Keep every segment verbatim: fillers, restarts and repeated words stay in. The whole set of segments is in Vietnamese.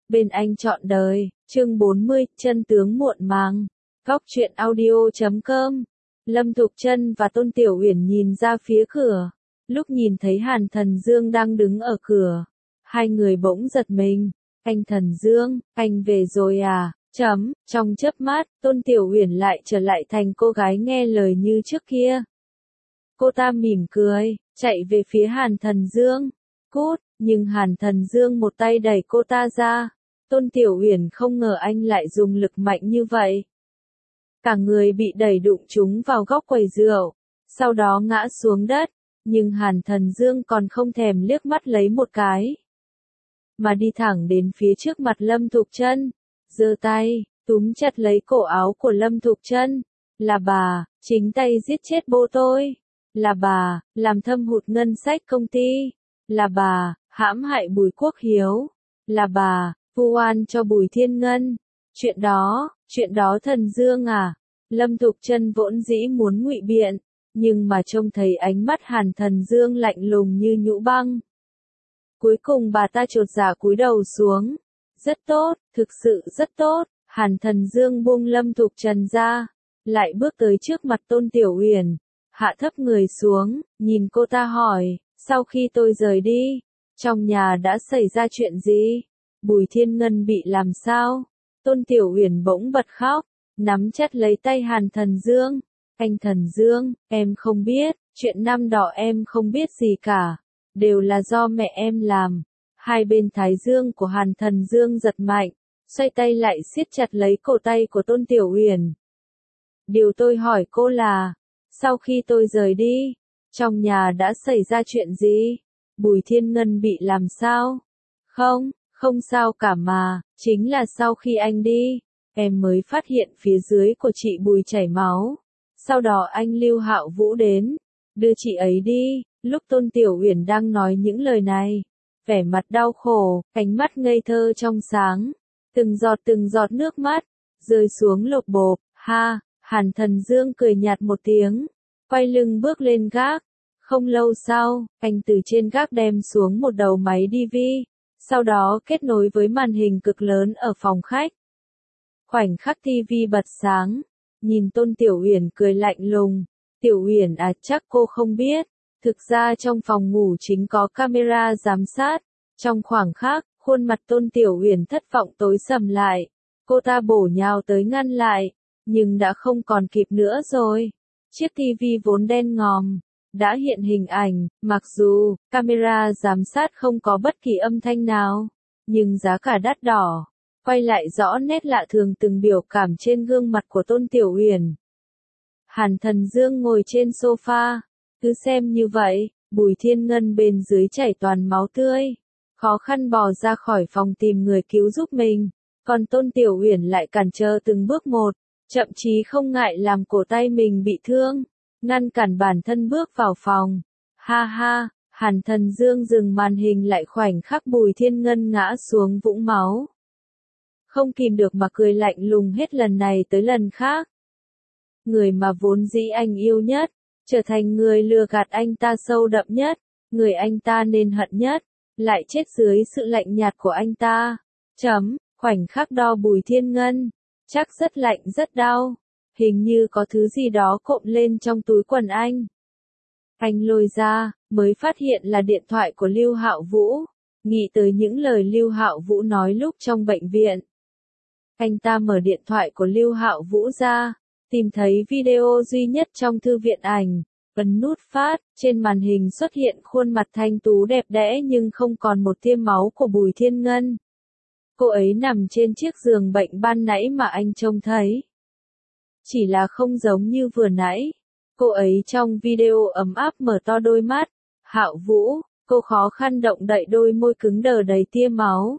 Bên anh trọn đời, chương bốn mươi, chân tướng muộn màng. Góc truyện audio chấm com. Lâm Thục Trân và Tôn Tiểu Uyển nhìn ra phía cửa. Lúc nhìn thấy Hàn Thần Dương đang đứng ở cửa, hai người bỗng giật mình. Anh Thần Dương, anh về rồi à? Chấm, trong chớp mắt, Tôn Tiểu Uyển lại trở lại thành cô gái nghe lời như trước kia. Cô ta mỉm cười, chạy về phía Hàn Thần Dương. Cút, nhưng Hàn Thần Dương một tay đẩy cô ta ra. Tôn Tiểu Uyển không ngờ anh lại dùng lực mạnh như vậy. Cả người bị đẩy đụng trúng vào góc quầy rượu, sau đó ngã xuống đất, nhưng Hàn Thần Dương còn không thèm liếc mắt lấy một cái, mà đi thẳng đến phía trước mặt Lâm Thục Trân, giơ tay, túm chặt lấy cổ áo của Lâm Thục Trân. Là bà, chính tay giết chết bố tôi. Là bà, làm thâm hụt ngân sách công ty. Là bà, hãm hại Bùi Quốc Hiếu. Là bà, vu oan cho Bùi Thiên Ngân. Chuyện đó, chuyện đó Thần Dương à? Lâm Thục Trân vốn dĩ muốn ngụy biện, nhưng mà trông thấy ánh mắt Hàn Thần Dương lạnh lùng như nhũ băng. Cuối cùng bà ta chột dạ cúi đầu xuống. Rất tốt, thực sự rất tốt. Hàn Thần Dương buông Lâm Thục Trân ra, lại bước tới trước mặt Tôn Tiểu Uyển, hạ thấp người xuống, nhìn cô ta hỏi, sau khi tôi rời đi, trong nhà đã xảy ra chuyện gì? Bùi Thiên Ngân bị làm sao? Tôn Tiểu Uyển bỗng bật khóc, nắm chặt lấy tay Hàn Thần Dương. Anh Thần Dương, em không biết, chuyện năm đó em không biết gì cả, đều là do mẹ em làm. Hai bên thái dương của Hàn Thần Dương giật mạnh, xoay tay lại siết chặt lấy cổ tay của Tôn Tiểu Uyển. Điều tôi hỏi cô là, sau khi tôi rời đi, trong nhà đã xảy ra chuyện gì? Bùi Thiên Ngân bị làm sao? Không, không sao cả mà, chính là sau khi anh đi, em mới phát hiện phía dưới của chị Bùi chảy máu. Sau đó anh Lưu Hạo Vũ đến, đưa chị ấy đi. Lúc Tôn Tiểu Uyển đang nói những lời này, vẻ mặt đau khổ, ánh mắt ngây thơ trong sáng, từng giọt từng giọt nước mắt rơi xuống lộp bộp. Ha, Hàn Thần Dương cười nhạt một tiếng, quay lưng bước lên gác. Không lâu sau, anh từ trên gác đem xuống một đầu máy đi vi, sau đó kết nối với màn hình cực lớn ở phòng khách. Khoảnh khắc ti vi bật sáng, nhìn Tôn Tiểu Uyển cười lạnh lùng. Tiểu Uyển à, chắc cô không biết, thực ra trong phòng ngủ chính có camera giám sát. Trong khoảng khắc, khuôn mặt Tôn Tiểu Uyển thất vọng tối sầm lại. Cô ta bổ nhào tới ngăn lại, nhưng đã không còn kịp nữa rồi. Chiếc tivi vốn đen ngòm đã hiện hình ảnh, mặc dù camera giám sát không có bất kỳ âm thanh nào, nhưng giá cả đắt đỏ, quay lại rõ nét lạ thường từng biểu cảm trên gương mặt của Tôn Tiểu Uyển. Hàn Thần Dương ngồi trên sofa, cứ xem như vậy. Bùi Thiên Ngân bên dưới chảy toàn máu tươi, khó khăn bò ra khỏi phòng tìm người cứu giúp mình, còn Tôn Tiểu Uyển lại cản trở từng bước một, thậm chí không ngại làm cổ tay mình bị thương, ngăn cản bản thân bước vào phòng. Ha ha, Hàn Thần Dương dừng màn hình lại khoảnh khắc Bùi Thiên Ngân ngã xuống vũng máu. Không kìm được mà cười lạnh lùng hết lần này tới lần khác. Người mà vốn dĩ anh yêu nhất, trở thành người lừa gạt anh ta sâu đậm nhất, người anh ta nên hận nhất, lại chết dưới sự lạnh nhạt của anh ta. Chấm, khoảnh khắc đo Bùi Thiên Ngân, chắc rất lạnh rất đau, hình như có thứ gì đó cộm lên trong túi quần anh. Anh lôi ra, mới phát hiện là điện thoại của Lưu Hạo Vũ, nghĩ tới những lời Lưu Hạo Vũ nói lúc trong bệnh viện. Anh ta mở điện thoại của Lưu Hạo Vũ ra, tìm thấy video duy nhất trong thư viện ảnh, ấn nút phát, trên màn hình xuất hiện khuôn mặt thanh tú đẹp đẽ nhưng không còn một tia máu của Bùi Thiên Ngân. Cô ấy nằm trên chiếc giường bệnh ban nãy mà anh trông thấy. Chỉ là không giống như vừa nãy. Cô ấy trong video ấm áp mở to đôi mắt. Hạo Vũ, cô khó khăn động đậy đôi môi cứng đờ đầy tia máu.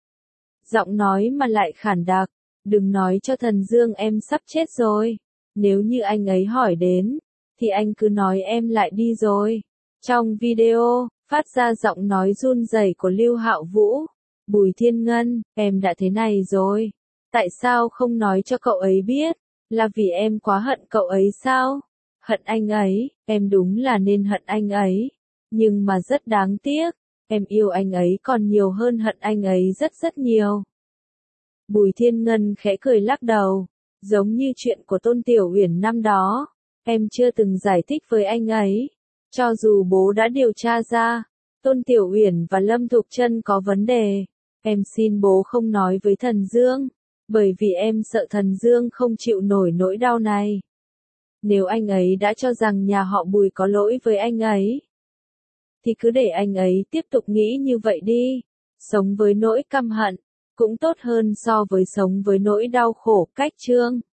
Giọng nói mà lại khản đặc, đừng nói cho Thần Dương em sắp chết rồi. Nếu như anh ấy hỏi đến, thì anh cứ nói em lại đi rồi. Trong video, phát ra giọng nói run rẩy của Lưu Hạo Vũ. Bùi Thiên Ngân, em đã thế này rồi. Tại sao không nói cho cậu ấy biết? Là vì em quá hận cậu ấy sao? Hận anh ấy, em đúng là nên hận anh ấy. Nhưng mà rất đáng tiếc, em yêu anh ấy còn nhiều hơn hận anh ấy rất rất nhiều. Bùi Thiên Ngân khẽ cười lắc đầu, giống như chuyện của Tôn Tiểu Uyển năm đó, em chưa từng giải thích với anh ấy. Cho dù bố đã điều tra ra, Tôn Tiểu Uyển và Lâm Thục Trân có vấn đề, em xin bố không nói với Thần Dương, bởi vì em sợ Thần Dương không chịu nổi nỗi đau này. Nếu anh ấy đã cho rằng nhà họ Bùi có lỗi với anh ấy, thì cứ để anh ấy tiếp tục nghĩ như vậy đi. Sống với nỗi căm hận, cũng tốt hơn so với sống với nỗi đau khổ cách Trương.